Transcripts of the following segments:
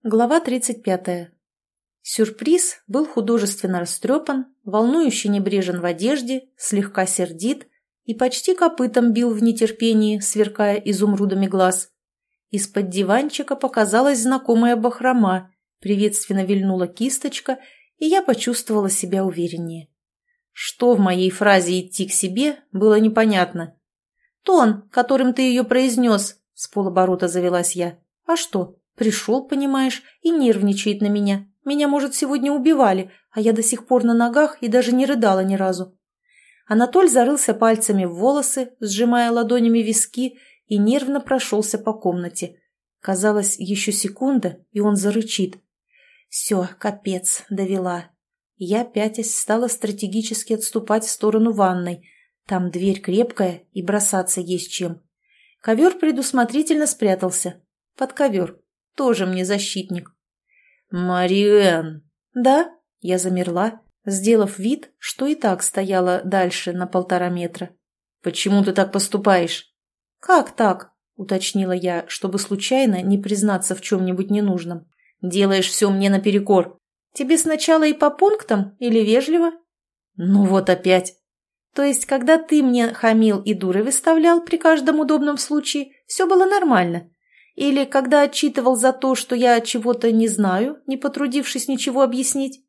Глава 35. Сюрприз был художественно растрепан, волнующе небрежен в одежде, слегка сердит и почти копытом бил в нетерпении, сверкая изумрудами глаз. Из-под диванчика показалась знакомая бахрома, приветственно вильнула кисточка, и я почувствовала себя увереннее. Что в моей фразе «идти к себе» было непонятно. «Тон, которым ты ее произнес», — с полоборота завелась я. «А что? Пришел, понимаешь, и нервничает на меня. Меня, может, сегодня убивали, а я до сих пор на ногах и даже не рыдала ни разу». Анатоль зарылся пальцами в волосы, сжимая ладонями виски, и нервно прошелся по комнате. Казалось, еще секунда, и он зарычит. «Все, капец, довела». Я, пятясь, стала стратегически отступать в сторону ванной. Там дверь крепкая, и бросаться есть чем. Ковер предусмотрительно спрятался. Под ковер. Тоже мне защитник. «Мариэн!» «Да?» Я замерла, сделав вид, что и так стояла дальше на 1,5 метра. «Почему ты так поступаешь?» «Как так?» — уточнила я, чтобы случайно не признаться в чем-нибудь ненужном. «Делаешь все мне наперекор. Тебе сначала и по пунктам, или вежливо?» «Ну вот опять!» «То есть, когда ты мне хамил и дурой выставлял при каждом удобном случае, все было нормально? Или когда отчитывал за то, что я чего-то не знаю, не потрудившись ничего объяснить?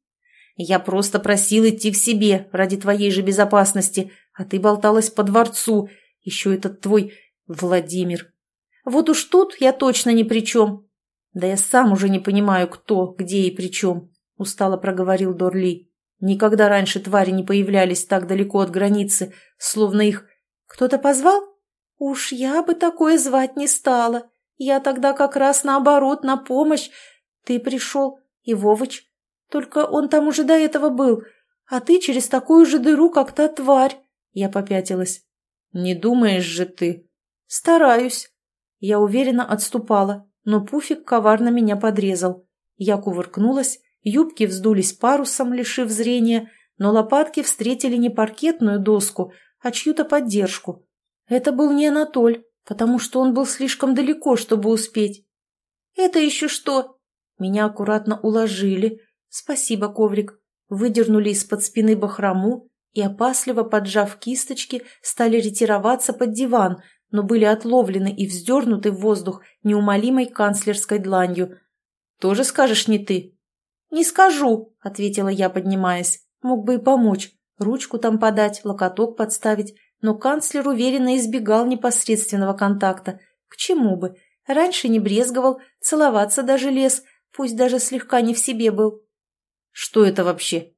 Я просто просил идти к себе ради твоей же безопасности, а ты болталась по дворцу, еще этот твой Владимир. Вот уж тут я точно ни при чем». «Да я сам уже не понимаю, кто, где и при чем», — устало проговорил Дорли. «Никогда раньше твари не появлялись так далеко от границы, словно их... Кто-то позвал? Уж я бы такое звать не стала. Я тогда как раз наоборот, на помощь. Ты пришел, и Вовыч. Только он там уже до этого был, а ты через такую же дыру, как та тварь». Я попятилась. «Не думаешь же ты?» «Стараюсь». Я уверенно отступала, но Пуфик коварно меня подрезал. Я кувыркнулась, юбки вздулись парусом, лишив зрения, но лопатки встретили не паркетную доску, а чью-то поддержку. Это был не Анатоль, потому что он был слишком далеко, чтобы успеть. «Это еще что?» Меня аккуратно уложили. Спасибо, коврик. Выдернули из-под спины бахрому и, опасливо поджав кисточки, стали ретироваться под диван, но были отловлены и вздернуты в воздух неумолимой канцлерской дланью. «Тоже скажешь не ты?» «Не скажу», — ответила я, поднимаясь. «Мог бы и помочь. Ручку там подать, локоток подставить. Но канцлер уверенно избегал непосредственного контакта. К чему бы? Раньше не брезговал, целоваться даже лез, пусть даже слегка не в себе был». «Что это вообще?»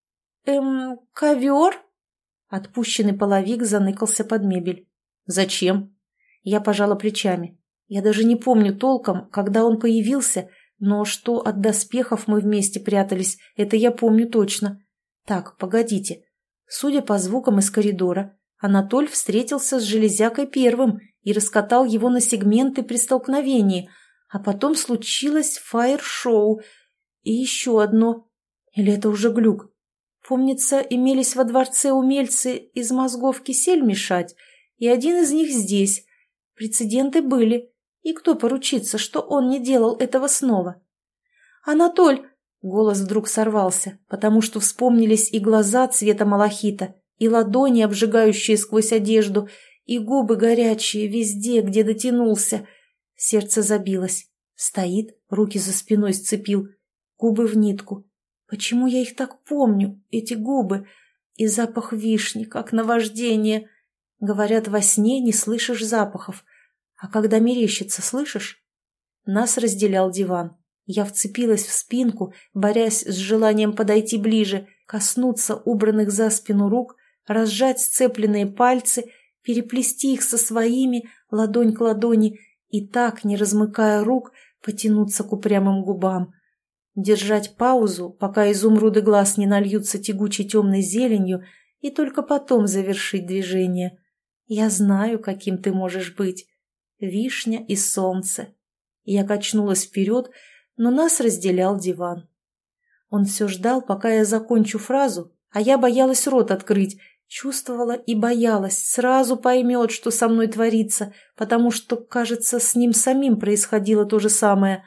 Ковер?» Отпущенный половик заныкался под мебель. «Зачем?» Я пожала плечами. Я даже не помню толком, когда он появился, но что от доспехов мы вместе прятались, это я помню точно. Так, погодите. Судя по звукам из коридора, Анатоль встретился с железякой первым и раскатал его на сегменты при столкновении, а потом случилось фаер-шоу. И еще одно. Или это уже глюк? Помнится, имелись во дворце умельцы из мозгов кисель мешать, и один из них здесь. Прецеденты были. И кто поручится, что он не делал этого снова? «Анатоль!» — голос вдруг сорвался, потому что вспомнились и глаза цвета малахита, и ладони, обжигающие сквозь одежду, и губы горячие везде, где дотянулся. Сердце забилось. Стоит, руки за спиной сцепил, губы в нитку. Почему я их так помню, эти губы? И запах вишни, как наваждение. Говорят, во сне не слышишь запахов. А когда мерещится, слышишь? Нас разделял диван. Я вцепилась в спинку, борясь с желанием подойти ближе, коснуться убранных за спину рук, разжать сцепленные пальцы, переплести их со своими, ладонь к ладони, и так, не размыкая рук, потянуться к упрямым губам. Держать паузу, пока изумруды глаз не нальются тягучей темной зеленью, и только потом завершить движение. Я знаю, каким ты можешь быть. Вишня и солнце. Я качнулась вперед, но нас разделял диван. Он все ждал, пока я закончу фразу, а я боялась рот открыть, чувствовала и боялась, сразу поймет, что со мной творится, потому что, кажется, с ним самим происходило то же самое.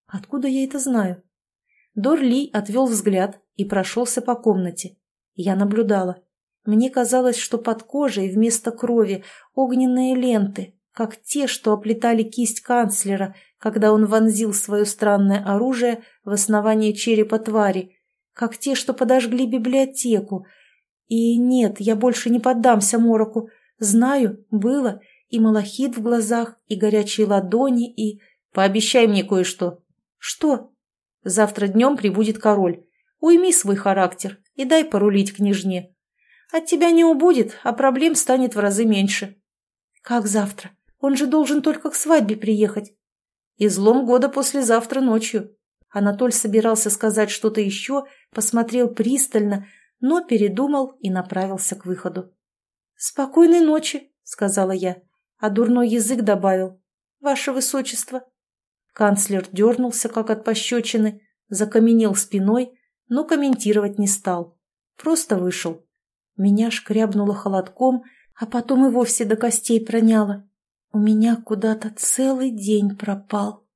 Откуда я это знаю? Дорли отвел взгляд и прошелся по комнате. Я наблюдала. Мне казалось, что под кожей вместо крови огненные ленты, как те, что оплетали кисть канцлера, когда он вонзил свое странное оружие в основание черепа твари, как те, что подожгли библиотеку. И нет, я больше не поддамся мороку. Знаю, было, и малахит в глазах, и горячие ладони, и... Пообещай мне кое-что. Что? Завтра днем прибудет король. Уйми свой характер и дай порулить княжне. От тебя не убудет, а проблем станет в разы меньше. Как завтра? Он же должен только к свадьбе приехать. Излом года послезавтра ночью. Анатоль собирался сказать что-то еще, посмотрел пристально, но передумал и направился к выходу. «Спокойной ночи», — сказала я, а дурной язык добавил. «Ваше высочество». Канцлер дернулся, как от пощечины, закаменел спиной, но комментировать не стал. Просто вышел. Меня шкрябнуло холодком, а потом и вовсе до костей проняло. У меня куда-то целый день пропал.